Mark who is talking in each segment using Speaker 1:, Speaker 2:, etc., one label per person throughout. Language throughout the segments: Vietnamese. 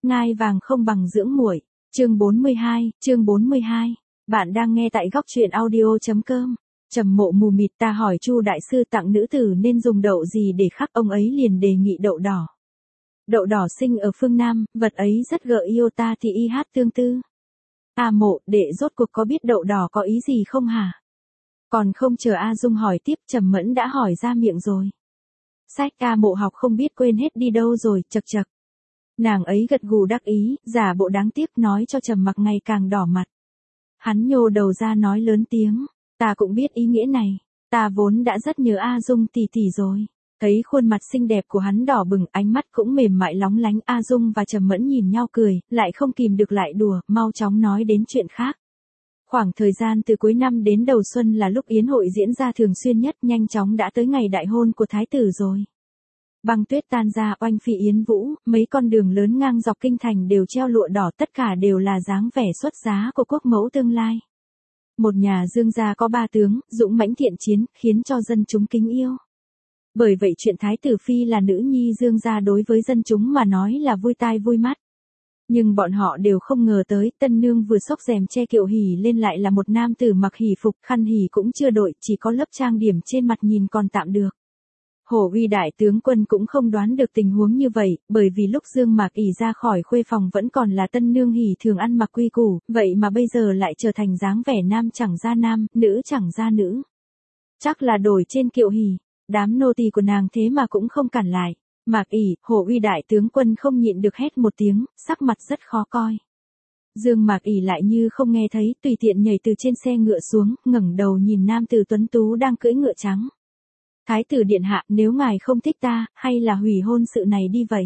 Speaker 1: ngai vàng không bằng dưỡng muội. Chương 42. Bạn đang nghe tại góc truyện audio.com. Trầm Mộ mù mịt ta hỏi Chu đại sư tặng nữ tử nên dùng đậu gì để khắc, ông ấy liền đề nghị đậu đỏ. Đậu đỏ sinh ở phương Nam, vật ấy rất gợi yêu ta thì y hát tương tư. A Mộ, đệ rốt cuộc có biết đậu đỏ có ý gì không hả? Còn không chờ A Dung hỏi tiếp, Trầm Mẫn đã hỏi ra miệng rồi. Sách A Mộ học không biết quên hết đi đâu rồi, chậc chậc. Nàng ấy gật gù đắc ý, giả bộ đáng tiếc nói cho Trầm Mặc ngày càng đỏ mặt. Hắn nhô đầu ra nói lớn tiếng, ta cũng biết ý nghĩa này, ta vốn đã rất nhớ A Dung tỷ tỷ rồi. Thấy khuôn mặt xinh đẹp của hắn đỏ bừng, ánh mắt cũng mềm mại lóng lánh, A Dung và Trầm Mẫn nhìn nhau cười, lại không kìm được lại đùa, mau chóng nói đến chuyện khác. Khoảng thời gian từ cuối năm đến đầu xuân là lúc yến hội diễn ra thường xuyên nhất, nhanh chóng đã tới ngày đại hôn của thái tử rồi. Băng tuyết tan ra, oanh phi yến vũ, mấy con đường lớn ngang dọc kinh thành đều treo lụa đỏ, tất cả đều là dáng vẻ xuất giá của quốc mẫu tương lai. Một nhà Dương gia có ba tướng, dũng mãnh thiện chiến, khiến cho dân chúng kính yêu. Bởi vậy chuyện thái tử phi là nữ nhi Dương gia đối với dân chúng mà nói là vui tai vui mắt. Nhưng bọn họ đều không ngờ tới, tân nương vừa xốc rèm che kiệu hỉ lên lại là một nam tử mặc hỉ phục, khăn hỉ cũng chưa đội, chỉ có lớp trang điểm trên mặt nhìn còn tạm được. Hổ Uy đại tướng quân cũng không đoán được tình huống như vậy, bởi vì lúc Dương Mạc ỷ ra khỏi khuê phòng vẫn còn là tân nương hỉ thường ăn mặc quy củ, vậy mà bây giờ lại trở thành dáng vẻ nam chẳng ra nam, nữ chẳng ra nữ. Chắc là đổi trên kiệu hỉ, đám nô tỳ của nàng thế mà cũng không cản lại. Mạc ỷ, Hổ Uy đại tướng quân không nhịn được hét một tiếng, sắc mặt rất khó coi. Dương Mạc ỷ lại như không nghe thấy, tùy tiện nhảy từ trên xe ngựa xuống, ngẩng đầu nhìn nam tử tuấn tú đang cưỡi ngựa trắng. Thái tử điện hạ, nếu ngài không thích ta, hay là hủy hôn sự này đi vậy?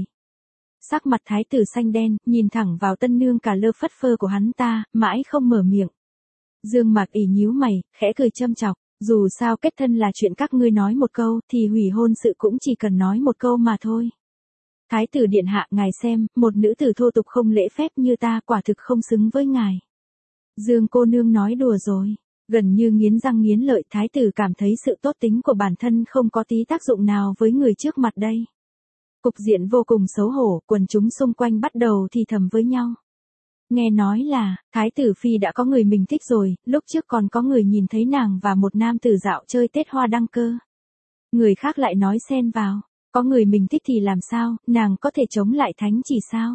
Speaker 1: Sắc mặt thái tử xanh đen, nhìn thẳng vào tân nương cả lơ phất phơ của hắn ta, mãi không mở miệng. Dương Mạc ỷ nhíu mày, khẽ cười châm chọc, dù sao kết thân là chuyện các ngươi nói một câu, thì hủy hôn sự cũng chỉ cần nói một câu mà thôi. Thái tử điện hạ, ngài xem, một nữ tử thô tục không lễ phép như ta quả thực không xứng với ngài. Dương cô nương nói đùa rồi. Gần như nghiến răng nghiến lợi, thái tử cảm thấy sự tốt tính của bản thân không có tí tác dụng nào với người trước mặt đây. Cục diện vô cùng xấu hổ, quần chúng xung quanh bắt đầu thì thầm với nhau. Nghe nói là, thái tử phi đã có người mình thích rồi, lúc trước còn có người nhìn thấy nàng và một nam tử dạo chơi Tết hoa đăng cơ. Người khác lại nói xen vào, có người mình thích thì làm sao, nàng có thể chống lại thánh chỉ sao?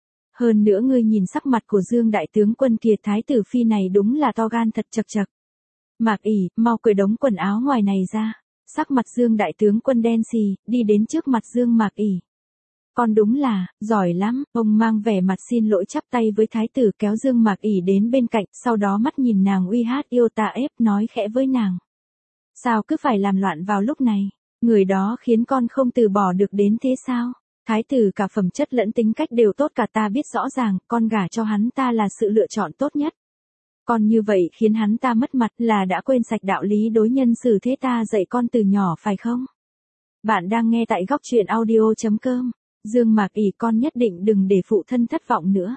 Speaker 1: Hơn nữa ngươi nhìn sắc mặt của Dương đại tướng quân kia, thái tử phi này đúng là to gan thật, chậc chậc. Mạc ỷ, mau cởi đống quần áo ngoài này ra. Sắc mặt Dương đại tướng quân đen xì, đi đến trước mặt Dương Mạc ỷ. Con đúng là, giỏi lắm, ông mang vẻ mặt xin lỗi chắp tay với thái tử kéo Dương Mạc ỷ đến bên cạnh, sau đó mắt nhìn nàng uy hát yêu ta ép nói khẽ với nàng. Sao cứ phải làm loạn vào lúc này, người đó khiến con không từ bỏ được đến thế sao? Thái tử cả phẩm chất lẫn tính cách đều tốt cả, ta biết rõ ràng, con gả cho hắn ta là sự lựa chọn tốt nhất. Còn như vậy khiến hắn ta mất mặt, là đã quên sạch đạo lý đối nhân xử thế ta dạy con từ nhỏ phải không? Bạn đang nghe tại góc truyện audio.com. Dương Mạc ỷ, con nhất định đừng để phụ thân thất vọng nữa.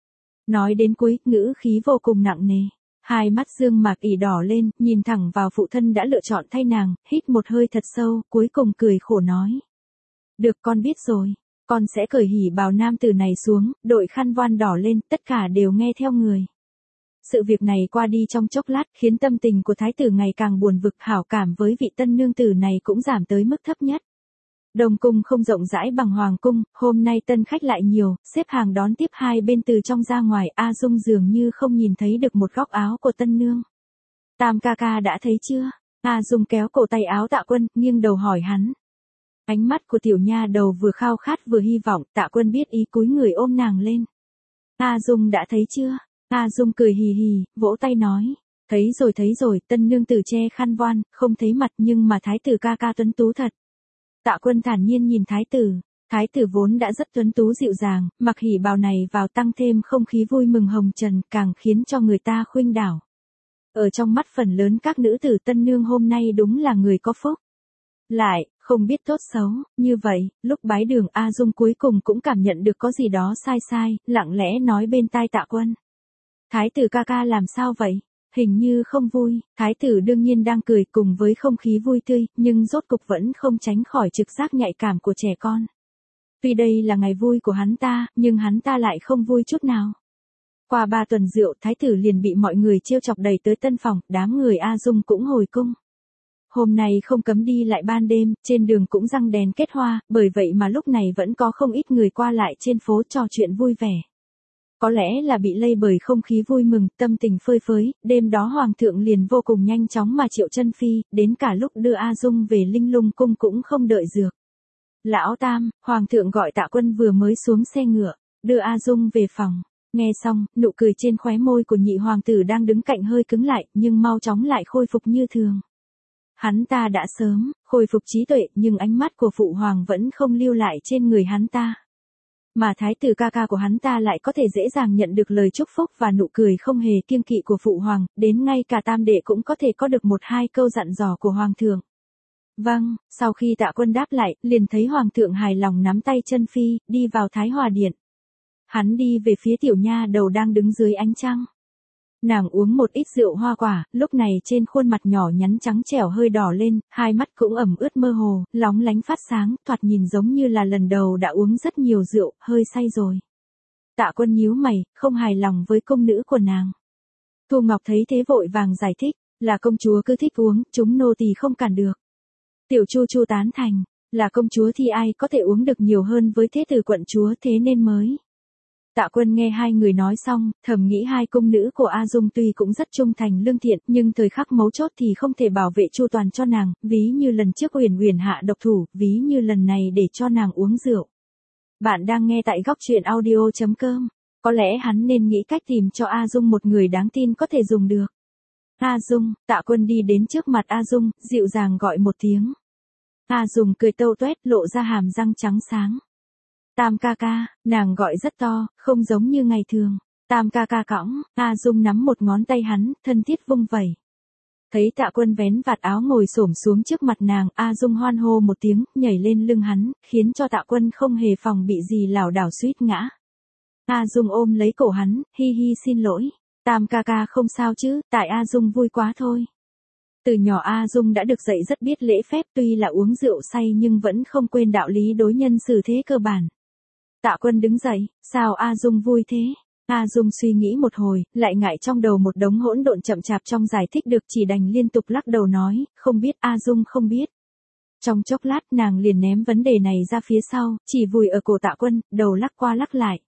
Speaker 1: Nói đến cuối, ngữ khí vô cùng nặng nề. Hai mắt Dương Mạc ỷ đỏ lên, nhìn thẳng vào phụ thân đã lựa chọn thay nàng, hít một hơi thật sâu, cuối cùng cười khổ nói. Được, con biết rồi, con sẽ cởi hỉ bào nam tử này xuống, đội khăn voan đỏ lên, tất cả đều nghe theo người. Sự việc này qua đi trong chốc lát, khiến tâm tình của thái tử ngày càng buồn vực, hảo cảm với vị tân nương tử này cũng giảm tới mức thấp nhất. Đông cung không rộng rãi bằng hoàng cung, hôm nay tân khách lại nhiều, xếp hàng đón tiếp hai bên từ trong ra ngoài, A Dung dường như không nhìn thấy được một góc áo của tân nương. Tam ca ca đã thấy chưa? A Dung kéo cổ tay áo Tạ Quân, nghiêng đầu hỏi hắn. Ánh mắt của tiểu nha đầu vừa khao khát vừa hy vọng, Tạ Quân biết ý cúi người ôm nàng lên. A Dung đã thấy chưa? A Dung cười hì hì, vỗ tay nói. Thấy rồi, tân nương tử che khăn voan, không thấy mặt nhưng mà thái tử ca ca tuấn tú thật. Tạ Quân thản nhiên nhìn thái tử vốn đã rất tuấn tú dịu dàng, mặc hỉ bào này vào tăng thêm không khí vui mừng hồng trần, càng khiến cho người ta khuynh đảo. Ở trong mắt phần lớn các nữ tử tân nương hôm nay đúng là người có phúc. Lại, không biết tốt xấu, như vậy, lúc bái đường A Dung cuối cùng cũng cảm nhận được có gì đó sai, lặng lẽ nói bên tai Tạ Quân. Thái tử ca ca làm sao vậy? Hình như không vui, thái tử đương nhiên đang cười cùng với không khí vui tươi, nhưng rốt cục vẫn không tránh khỏi trực giác nhạy cảm của trẻ con. Tuy đây là ngày vui của hắn ta, nhưng hắn ta lại không vui chút nào. Qua 3 tuần rượu, thái tử liền bị mọi người trêu chọc đẩy tới tân phòng, đám người A Dung cũng hồi cung. Hôm nay không cấm đi lại ban đêm, trên đường cũng răng đèn kết hoa, bởi vậy mà lúc này vẫn có không ít người qua lại trên phố trò chuyện vui vẻ. Có lẽ là bị lây bởi không khí vui mừng, tâm tình phơi phới, đêm đó hoàng thượng liền vô cùng nhanh chóng mà triệu chân phi, đến cả lúc đưa A Dung về Linh Lung cung cũng không đợi dược. Lão Tam, hoàng thượng gọi Tạ Quân vừa mới xuống xe ngựa, đưa A Dung về phòng. Nghe xong, nụ cười trên khóe môi của nhị hoàng tử đang đứng cạnh hơi cứng lại, nhưng mau chóng lại khôi phục như thường. Hắn ta đã sớm khôi phục trí tuệ, nhưng ánh mắt của phụ hoàng vẫn không lưu lại trên người hắn ta. Mà thái tử ca ca của hắn ta lại có thể dễ dàng nhận được lời chúc phúc và nụ cười không hề kiêng kỵ của phụ hoàng, đến ngay cả tam đệ cũng có thể có được 1-2 câu dặn dò của hoàng thượng. Vâng, sau khi Tạ Quân đáp lại, liền thấy hoàng thượng hài lòng nắm tay chân phi, đi vào Thái Hòa Điện. Hắn đi về phía tiểu nha đầu đang đứng dưới ánh trăng. Nàng uống một ít rượu hoa quả, lúc này trên khuôn mặt nhỏ nhắn trắng trẻo hơi đỏ lên, hai mắt cũng ẩm ướt mơ hồ, lóng lánh phát sáng, thoạt nhìn giống như là lần đầu đã uống rất nhiều rượu, hơi say rồi. Tạ Quân nhíu mày, không hài lòng với công nữ của nàng. Thu Ngọc thấy thế vội vàng giải thích, là công chúa cứ thích uống, chúng nô tỳ không cản được. Tiểu Chu Chu tán thành, là công chúa thì ai có thể uống được nhiều hơn với thế tử quận chúa, thế nên mới. Tạ Quân nghe hai người nói xong, thầm nghĩ hai cung nữ của A Dung tuy cũng rất trung thành lương thiện, nhưng thời khắc mấu chốt thì không thể bảo vệ chu toàn cho nàng, ví như lần trước Uyển Uyển hạ độc thủ, ví như lần này để cho nàng uống rượu. Bạn đang nghe tại góc truyện audio.com. Có lẽ hắn nên nghĩ cách tìm cho A Dung một người đáng tin có thể dùng được. A Dung, Tạ Quân đi đến trước mặt A Dung, dịu dàng gọi một tiếng. A Dung cười tâu tuét, lộ ra hàm răng trắng sáng. Tam ca ca, nàng gọi rất to, không giống như ngày thường. Tam ca ca cõng, A Dung nắm một ngón tay hắn, thân thiết vung vẩy. Thấy Tạ Quân vén vạt áo ngồi xổm xuống trước mặt nàng, A Dung hoan hô một tiếng, nhảy lên lưng hắn, khiến cho Tạ Quân không hề phòng bị gì lảo đảo suýt ngã. A Dung ôm lấy cổ hắn, hi hi xin lỗi. Tam ca ca không sao chứ, tại A Dung vui quá thôi. Từ nhỏ A Dung đã được dạy rất biết lễ phép, tuy là uống rượu say nhưng vẫn không quên đạo lý đối nhân xử thế cơ bản. Tạ Quân đứng dậy, sao A Dung vui thế? A Dung suy nghĩ một hồi, lại ngại trong đầu một đống hỗn độn chậm chạp trong giải thích được, chỉ đành liên tục lắc đầu nói, không biết, A Dung không biết. Trong chốc lát nàng liền ném vấn đề này ra phía sau, chỉ vùi ở cổ Tạ Quân, đầu lắc qua lắc lại.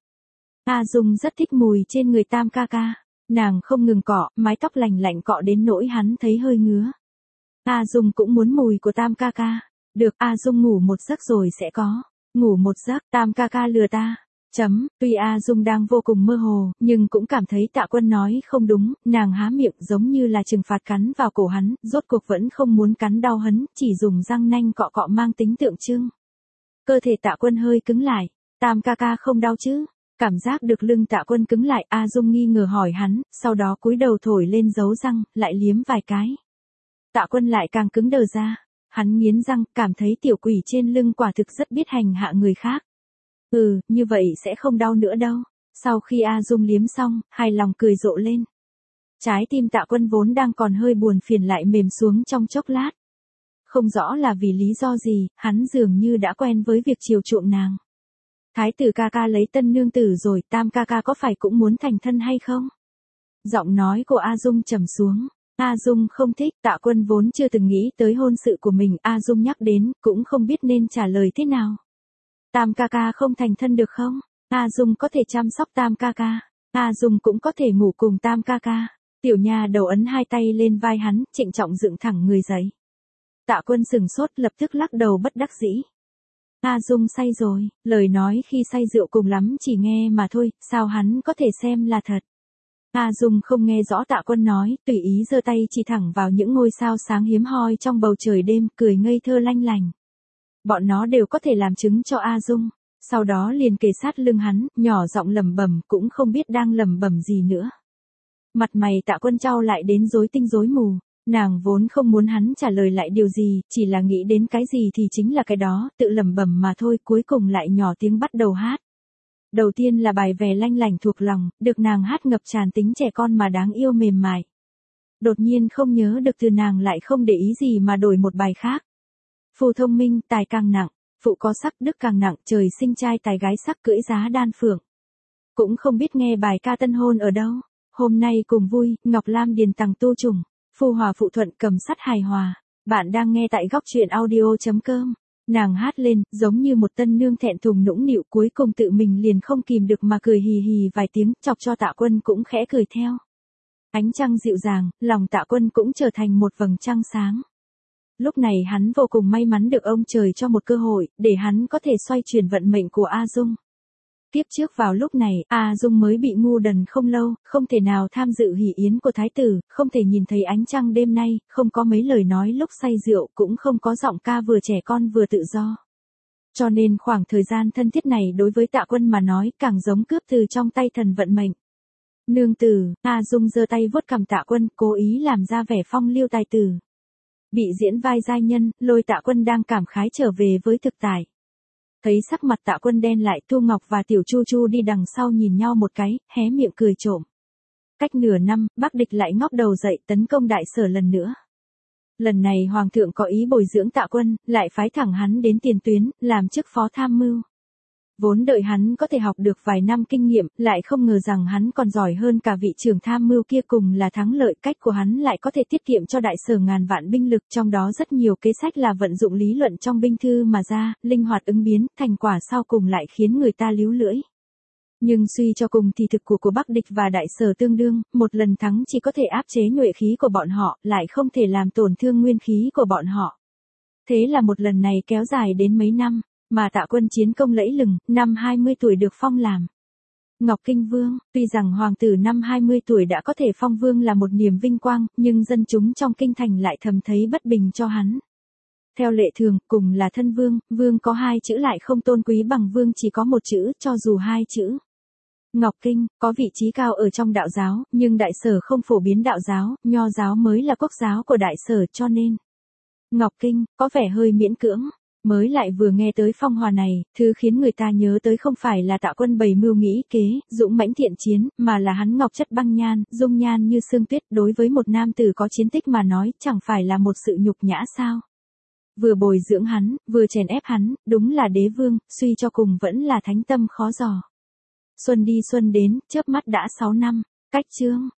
Speaker 1: A Dung rất thích mùi trên người Tam ca ca. Nàng không ngừng cọ, mái tóc lành lạnh cọ đến nỗi hắn thấy hơi ngứa. A Dung cũng muốn mùi của Tam ca ca. Được, A Dung ngủ một giấc rồi sẽ có. Ngủ một giấc, Tam ca ca lừa ta. Tuy A Dung đang vô cùng mơ hồ, nhưng cũng cảm thấy Tạ Quân nói không đúng, nàng há miệng giống như là trừng phạt cắn vào cổ hắn, rốt cuộc vẫn không muốn cắn đau hắn, chỉ dùng răng nanh cọ cọ mang tính tượng trưng. Cơ thể Tạ Quân hơi cứng lại, Tam ca ca không đau chứ? Cảm giác được lưng Tạ Quân cứng lại, A Dung nghi ngờ hỏi hắn, sau đó cúi đầu thổi lên dấu răng, lại liếm vài cái. Tạ Quân lại càng cứng đờ ra. Hắn nghiến răng, cảm thấy tiểu quỷ trên lưng quả thực rất biết hành hạ người khác. Như vậy sẽ không đau nữa đâu. Sau khi A Dung liếm xong, hài lòng cười rộ lên. Trái tim Tạ Quân vốn đang còn hơi buồn phiền lại mềm xuống trong chốc lát. Không rõ là vì lý do gì, hắn dường như đã quen với việc chiều chuộng nàng. Thái tử ca ca lấy tân nương tử rồi, Tam ca ca có phải cũng muốn thành thân hay không? Giọng nói của A Dung trầm xuống. A Dung không thích, Tạ Quân vốn chưa từng nghĩ tới hôn sự của mình, A Dung nhắc đến, cũng không biết nên trả lời thế nào. Tam ca ca không thành thân được không? A Dung có thể chăm sóc Tam ca ca. A Dung cũng có thể ngủ cùng Tam ca ca. Tiểu nha đầu ấn hai tay lên vai hắn, trịnh trọng dựng thẳng người dậy. Tạ Quân sừng sốt, lập tức lắc đầu bất đắc dĩ. A Dung say rồi, lời nói khi say rượu cùng lắm chỉ nghe mà thôi, sao hắn có thể xem là thật. A Dung không nghe rõ Tạ Quân nói, tùy ý giơ tay chỉ thẳng vào những ngôi sao sáng hiếm hoi trong bầu trời đêm, cười ngây thơ lanh lành. Bọn nó đều có thể làm chứng cho A Dung. Sau đó liền kề sát lưng hắn, nhỏ giọng lẩm bẩm, cũng không biết đang lẩm bẩm gì nữa. Mặt mày Tạ Quân trao lại đến rối tinh rối mù. Nàng vốn không muốn hắn trả lời lại điều gì, chỉ là nghĩ đến cái gì thì chính là cái đó, tự lẩm bẩm mà thôi, cuối cùng lại nhỏ tiếng bắt đầu hát. Đầu tiên là bài Vẻ Lanh Lảnh thuộc lòng, được nàng hát ngập tràn tính trẻ con mà đáng yêu mềm mại. Đột nhiên không nhớ được từ nàng lại không để ý gì mà đổi một bài khác. Phù thông minh, tài càng nặng, Phụ có sắc đức càng nặng, trời sinh trai tài gái sắc cưỡi giá đan phượng. Cũng không biết nghe bài ca tân hôn ở đâu. Hôm nay cùng vui, Ngọc Lam điền tằng tu trùng, phu hòa phụ thuận cầm sắt hài hòa. Bạn đang nghe tại góc truyện audio.com. Nàng hát lên, giống như một tân nương thẹn thùng nũng nịu, cuối cùng tự mình liền không kìm được mà cười hì hì vài tiếng, chọc cho Tạ Quân cũng khẽ cười theo. Ánh trăng dịu dàng, lòng Tạ Quân cũng trở thành một vầng trăng sáng. Lúc này hắn vô cùng may mắn được ông trời cho một cơ hội, để hắn có thể xoay chuyển vận mệnh của A Dung. Tiếp trước vào lúc này, A Dung mới bị ngu đần không lâu, không thể nào tham dự hỷ yến của thái tử, không thể nhìn thấy ánh trăng đêm nay, không có mấy lời nói lúc say rượu, cũng không có giọng ca vừa trẻ con vừa tự do. Cho nên khoảng thời gian thân thiết này đối với Tạ Quân mà nói càng giống cướp từ trong tay thần vận mệnh. Nương tử, A Dung giơ tay vuốt cằm Tạ Quân, cố ý làm ra vẻ phong lưu tài tử. Bị diễn vai giai nhân, lôi Tạ Quân đang cảm khái trở về với thực tại. Thấy sắc mặt Tạ Quân đen lại, Thu Ngọc và Tiểu Chu Chu đi đằng sau nhìn nhau một cái, hé miệng cười trộm. Cách nửa năm, Bắc Địch lại ngóc đầu dậy tấn công Đại Sở lần nữa. Lần này Hoàng thượng có ý bồi dưỡng Tạ Quân, lại phái thẳng hắn đến tiền tuyến, làm chức phó tham mưu. Vốn đợi hắn có thể học được vài năm kinh nghiệm, lại không ngờ rằng hắn còn giỏi hơn cả vị trưởng tham mưu kia, cùng là thắng lợi. Cách của hắn lại có thể tiết kiệm cho Đại Sở ngàn vạn binh lực, trong đó rất nhiều kế sách là vận dụng lý luận trong binh thư mà ra, linh hoạt ứng biến, thành quả sau cùng lại khiến người ta líu lưỡi. Nhưng suy cho cùng thì thực của Bắc Địch và Đại Sở tương đương, một lần thắng chỉ có thể áp chế nhuệ khí của bọn họ, lại không thể làm tổn thương nguyên khí của bọn họ. Thế là một lần này kéo dài đến mấy năm. Mà Tạ Quân chiến công lẫy lừng, năm 20 tuổi được phong làm Ngọc Kinh Vương. Tuy rằng hoàng tử năm 20 tuổi đã có thể phong vương là một niềm vinh quang, nhưng dân chúng trong kinh thành lại thầm thấy bất bình cho hắn. Theo lệ thường, cùng là thân vương, vương có hai chữ lại không tôn quý bằng vương chỉ có một chữ, cho dù hai chữ. Ngọc Kinh, có vị trí cao ở trong đạo giáo, nhưng Đại Sở không phổ biến đạo giáo, Nho giáo mới là quốc giáo của Đại Sở, cho nên Ngọc Kinh, có vẻ hơi miễn cưỡng. Mới lại vừa nghe tới phong hòa này, thứ khiến người ta nhớ tới không phải là Tạ Quân bày mưu nghĩ kế, dũng mãnh thiện chiến, mà là hắn ngọc chất băng nhan, dung nhan như sương tuyết, đối với một nam tử có chiến tích mà nói, chẳng phải là một sự nhục nhã sao? Vừa bồi dưỡng hắn, vừa chèn ép hắn, đúng là đế vương, suy cho cùng vẫn là thánh tâm khó dò. Xuân đi xuân đến, chớp mắt đã 6 năm, cách chương